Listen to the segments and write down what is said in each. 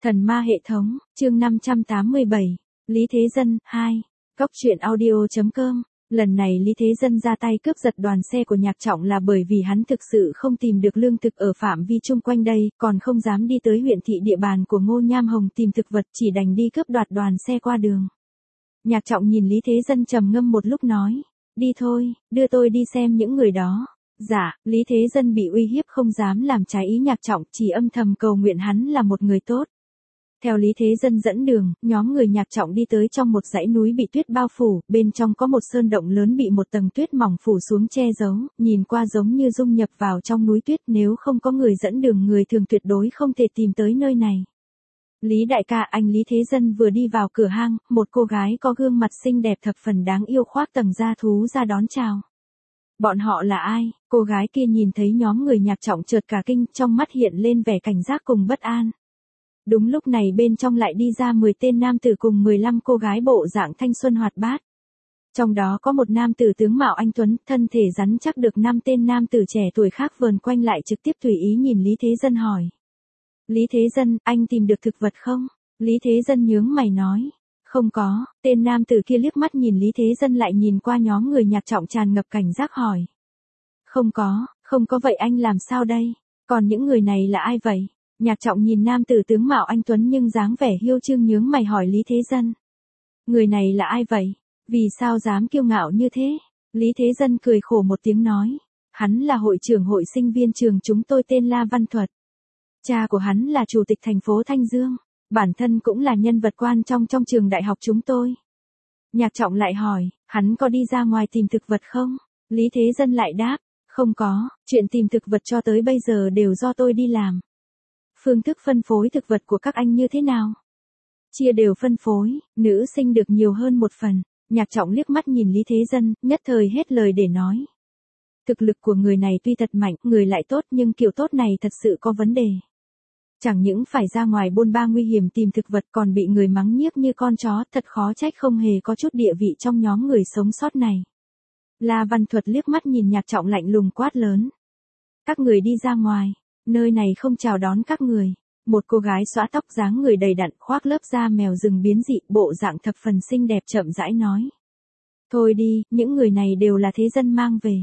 Thần ma hệ thống, chương 587, Lý Thế Dân, 2. Cóc truyện audio.com. Lần này Lý Thế Dân ra tay cướp giật đoàn xe của Nhạc Trọng là bởi vì hắn thực sự không tìm được lương thực ở phạm vi chung quanh đây, còn không dám đi tới huyện thị địa bàn của Ngô Nham Hồng tìm thực vật, chỉ đành đi cướp đoạt đoàn xe qua đường. Nhạc Trọng nhìn Lý Thế Dân trầm ngâm một lúc nói, đi thôi, đưa tôi đi xem những người đó. Dạ, Lý Thế Dân bị uy hiếp không dám làm trái ý Nhạc Trọng, chỉ âm thầm cầu nguyện hắn là một người tốt. Theo Lý Thế Dân dẫn đường, nhóm người Nhạc Trọng đi tới trong một dãy núi bị tuyết bao phủ, bên trong có một sơn động lớn bị một tầng tuyết mỏng phủ xuống che giấu, nhìn qua giống như dung nhập vào trong núi tuyết, nếu không có người dẫn đường người thường tuyệt đối không thể tìm tới nơi này. Lý đại ca, anh Lý Thế Dân vừa đi vào cửa hang, một cô gái có gương mặt xinh đẹp thập phần đáng yêu khoác tầng da thú ra đón chào. Bọn họ là ai? Cô gái kia nhìn thấy nhóm người Nhạc Trọng chợt cả kinh, trong mắt hiện lên vẻ cảnh giác cùng bất an. Đúng lúc này bên trong lại đi ra 10 tên nam tử cùng 15 cô gái bộ dạng thanh xuân hoạt bát. Trong đó có một nam tử tướng mạo anh tuấn, thân thể rắn chắc được 5 tên nam tử trẻ tuổi khác vờn quanh lại trực tiếp tùy ý nhìn Lý Thế Dân hỏi. Lý Thế Dân, anh tìm được thực vật không? Lý Thế Dân nhướng mày nói. Không có, tên nam tử kia liếc mắt nhìn Lý Thế Dân lại nhìn qua nhóm người Nhạc Trọng tràn ngập cảnh giác hỏi. Không có vậy anh làm sao đây? Còn những người này là ai vậy? Nhạc Trọng nhìn nam tử tướng mạo anh tuấn nhưng dáng vẻ hiêu trương nhướng mày hỏi Lý Thế Dân. Người này là ai vậy? Vì sao dám kiêu ngạo như thế? Lý Thế Dân cười khổ một tiếng nói. Hắn là hội trưởng hội sinh viên trường chúng tôi tên La Văn Thuật. Cha của hắn là chủ tịch thành phố Thanh Dương. Bản thân cũng là nhân vật quan trọng trong trường đại học chúng tôi. Nhạc Trọng lại hỏi, hắn có đi ra ngoài tìm thực vật không? Lý Thế Dân lại đáp, không có, chuyện tìm thực vật cho tới bây giờ đều do tôi đi làm. Phương thức phân phối thực vật của các anh như thế nào? Chia đều phân phối, nữ sinh được nhiều hơn một phần. Nhạc Trọng liếc mắt nhìn Lý Thế Dân, nhất thời hết lời để nói. Thực lực của người này tuy thật mạnh, người lại tốt nhưng kiểu tốt này thật sự có vấn đề. Chẳng những phải ra ngoài bôn ba nguy hiểm tìm thực vật còn bị người mắng nhiếc như con chó, thật khó trách không hề có chút địa vị trong nhóm người sống sót này. La Văn Thuật liếc mắt nhìn Nhạc Trọng lạnh lùng quát lớn. Các người đi ra ngoài, nơi này không chào đón các người. Một cô gái xõa tóc dáng người đầy đặn khoác lớp da mèo rừng biến dị, bộ dạng thập phần xinh đẹp chậm rãi nói. Thôi đi, những người này đều là Thế Dân mang về.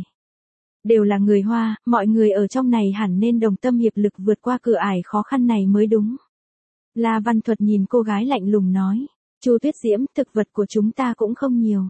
Đều là người Hoa, mọi người ở trong này hẳn nên đồng tâm hiệp lực vượt qua cửa ải khó khăn này mới đúng. La Văn Thuật nhìn cô gái lạnh lùng nói. Chu Tuyết Diễm, thực vật của chúng ta cũng không nhiều.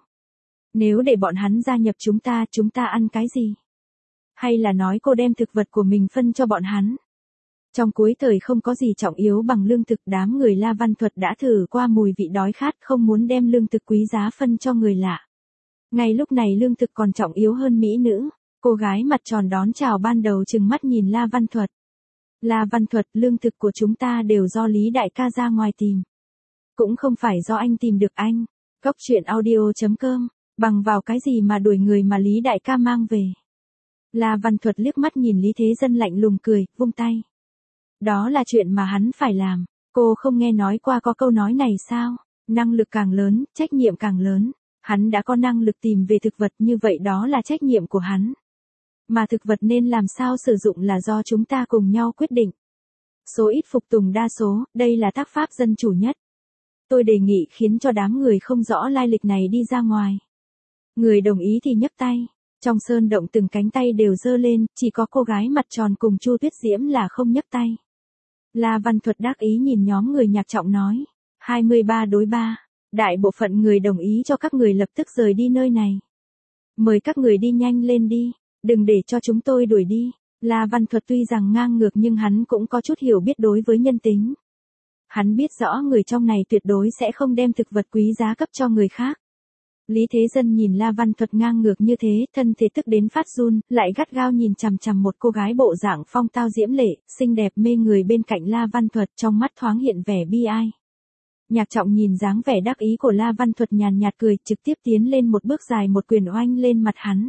Nếu để bọn hắn gia nhập chúng ta ăn cái gì? Hay là nói cô đem thực vật của mình phân cho bọn hắn? Trong cuối thời không có gì trọng yếu bằng lương thực, đám người La Văn Thuật đã thử qua mùi vị đói khát không muốn đem lương thực quý giá phân cho người lạ. Ngay lúc này lương thực còn trọng yếu hơn mỹ nữ. Cô gái mặt tròn đón chào ban đầu trừng mắt nhìn La Văn Thuật. La Văn Thuật, lương thực của chúng ta đều do Lý đại ca ra ngoài tìm. Cũng không phải do anh tìm được anh. Cóc truyện audio.com. Bằng vào cái gì mà đuổi người mà Lý đại ca mang về? La Văn Thuật liếc mắt nhìn Lý Thế Dân lạnh lùng cười, vung tay. Đó là chuyện mà hắn phải làm. Cô không nghe nói qua có câu nói này sao? Năng lực càng lớn, trách nhiệm càng lớn. Hắn đã có năng lực tìm về thực vật như vậy đó là trách nhiệm của hắn. Mà thực vật nên làm sao sử dụng là do chúng ta cùng nhau quyết định. Số ít phục tùng đa số, đây là tác pháp dân chủ nhất. Tôi đề nghị khiến cho đám người không rõ lai lịch này đi ra ngoài. Người đồng ý thì nhấc tay. Trong sơn động từng cánh tay đều giơ lên, chỉ có cô gái mặt tròn cùng Chu Tuyết Diễm là không nhấc tay. La Văn Thuật đắc ý nhìn nhóm người Nhạc Trọng nói. 23 đối 3. Đại bộ phận người đồng ý cho các người lập tức rời đi nơi này. Mời các người đi nhanh lên đi. Đừng để cho chúng tôi đuổi đi. La Văn Thuật tuy rằng ngang ngược nhưng hắn cũng có chút hiểu biết đối với nhân tính. Hắn biết rõ người trong này tuyệt đối sẽ không đem thực vật quý giá cấp cho người khác. Lý Thế Dân nhìn La Văn Thuật ngang ngược như thế, thân thể tức đến phát run, lại gắt gao nhìn chằm chằm một cô gái bộ dạng phong tao diễm lệ, xinh đẹp mê người bên cạnh La Văn Thuật, trong mắt thoáng hiện vẻ bi ai. Nhạc Trọng nhìn dáng vẻ đắc ý của La Văn Thuật nhàn nhạt cười, trực tiếp tiến lên một bước dài một quyền oanh lên mặt hắn.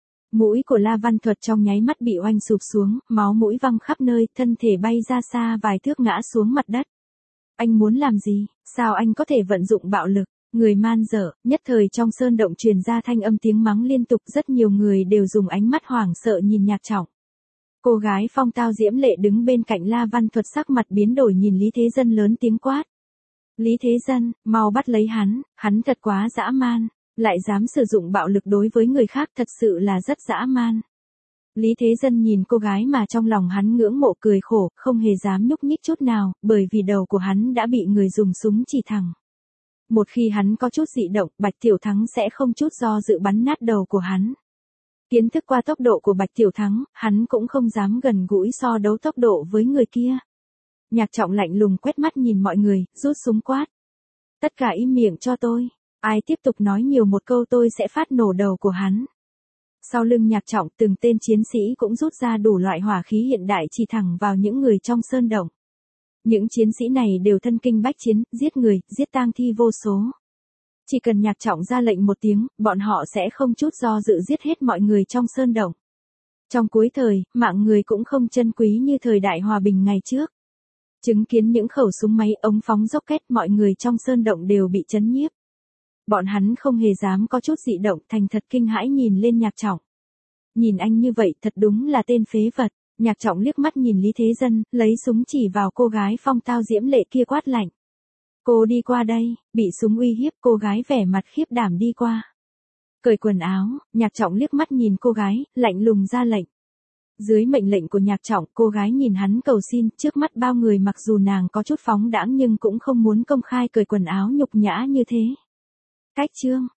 Mũi của La Văn Thuật trong nháy mắt bị oanh sụp xuống, máu mũi văng khắp nơi, thân thể bay ra xa vài thước ngã xuống mặt đất. Anh muốn làm gì? Sao anh có thể vận dụng bạo lực? Người man dợ, nhất thời trong sơn động truyền ra thanh âm tiếng mắng liên tục, rất nhiều người đều dùng ánh mắt hoảng sợ nhìn Nhạc Trọng. Cô gái phong tao diễm lệ đứng bên cạnh La Văn Thuật sắc mặt biến đổi nhìn Lý Thế Dân lớn tiếng quát. Lý Thế Dân, mau bắt lấy hắn thật quá dã man, lại dám sử dụng bạo lực đối với người khác thật sự là rất dã man. Lý Thế Dân nhìn cô gái mà trong lòng hắn ngưỡng mộ cười khổ, không hề dám nhúc nhích chút nào, bởi vì đầu của hắn đã bị người dùng súng chỉ thẳng. Một khi hắn có chút dị động, Bạch Tiểu Thắng sẽ không chút do dự bắn nát đầu của hắn. Kiến thức qua tốc độ của Bạch Tiểu Thắng, hắn cũng không dám gần gũi so đấu tốc độ với người kia. Nhạc Trọng lạnh lùng quét mắt nhìn mọi người, rút súng quát. Tất cả im miệng cho tôi, ai tiếp tục nói nhiều một câu tôi sẽ phát nổ đầu của hắn. Sau lưng Nhạc Trọng từng tên chiến sĩ cũng rút ra đủ loại hỏa khí hiện đại chỉ thẳng vào những người trong sơn động. Những chiến sĩ này đều thân kinh bách chiến, giết người, giết tang thi vô số. Chỉ cần Nhạc Trọng ra lệnh một tiếng, bọn họ sẽ không chút do dự giết hết mọi người trong sơn động. Trong cuối thời, mạng người cũng không trân quý như thời đại hòa bình ngày trước. Chứng kiến những khẩu súng máy ống phóng rocket mọi người trong sơn động đều bị chấn nhiếp. Bọn hắn không hề dám có chút dị động thành thật kinh hãi nhìn lên Nhạc Trọng. Nhìn anh như vậy thật đúng là tên phế vật. Nhạc Trọng liếc mắt nhìn Lý Thế Dân, lấy súng chỉ vào cô gái phong tao diễm lệ kia quát lạnh. Cô đi qua đây, bị súng uy hiếp cô gái vẻ mặt khiếp đảm đi qua. Cởi quần áo, Nhạc Trọng liếc mắt nhìn cô gái, lạnh lùng ra lệnh. Dưới mệnh lệnh của Nhạc Trọng, cô gái nhìn hắn cầu xin, trước mắt bao người mặc dù nàng có chút phóng đãng nhưng cũng không muốn công khai cởi quần áo nhục nhã như thế. Cách chương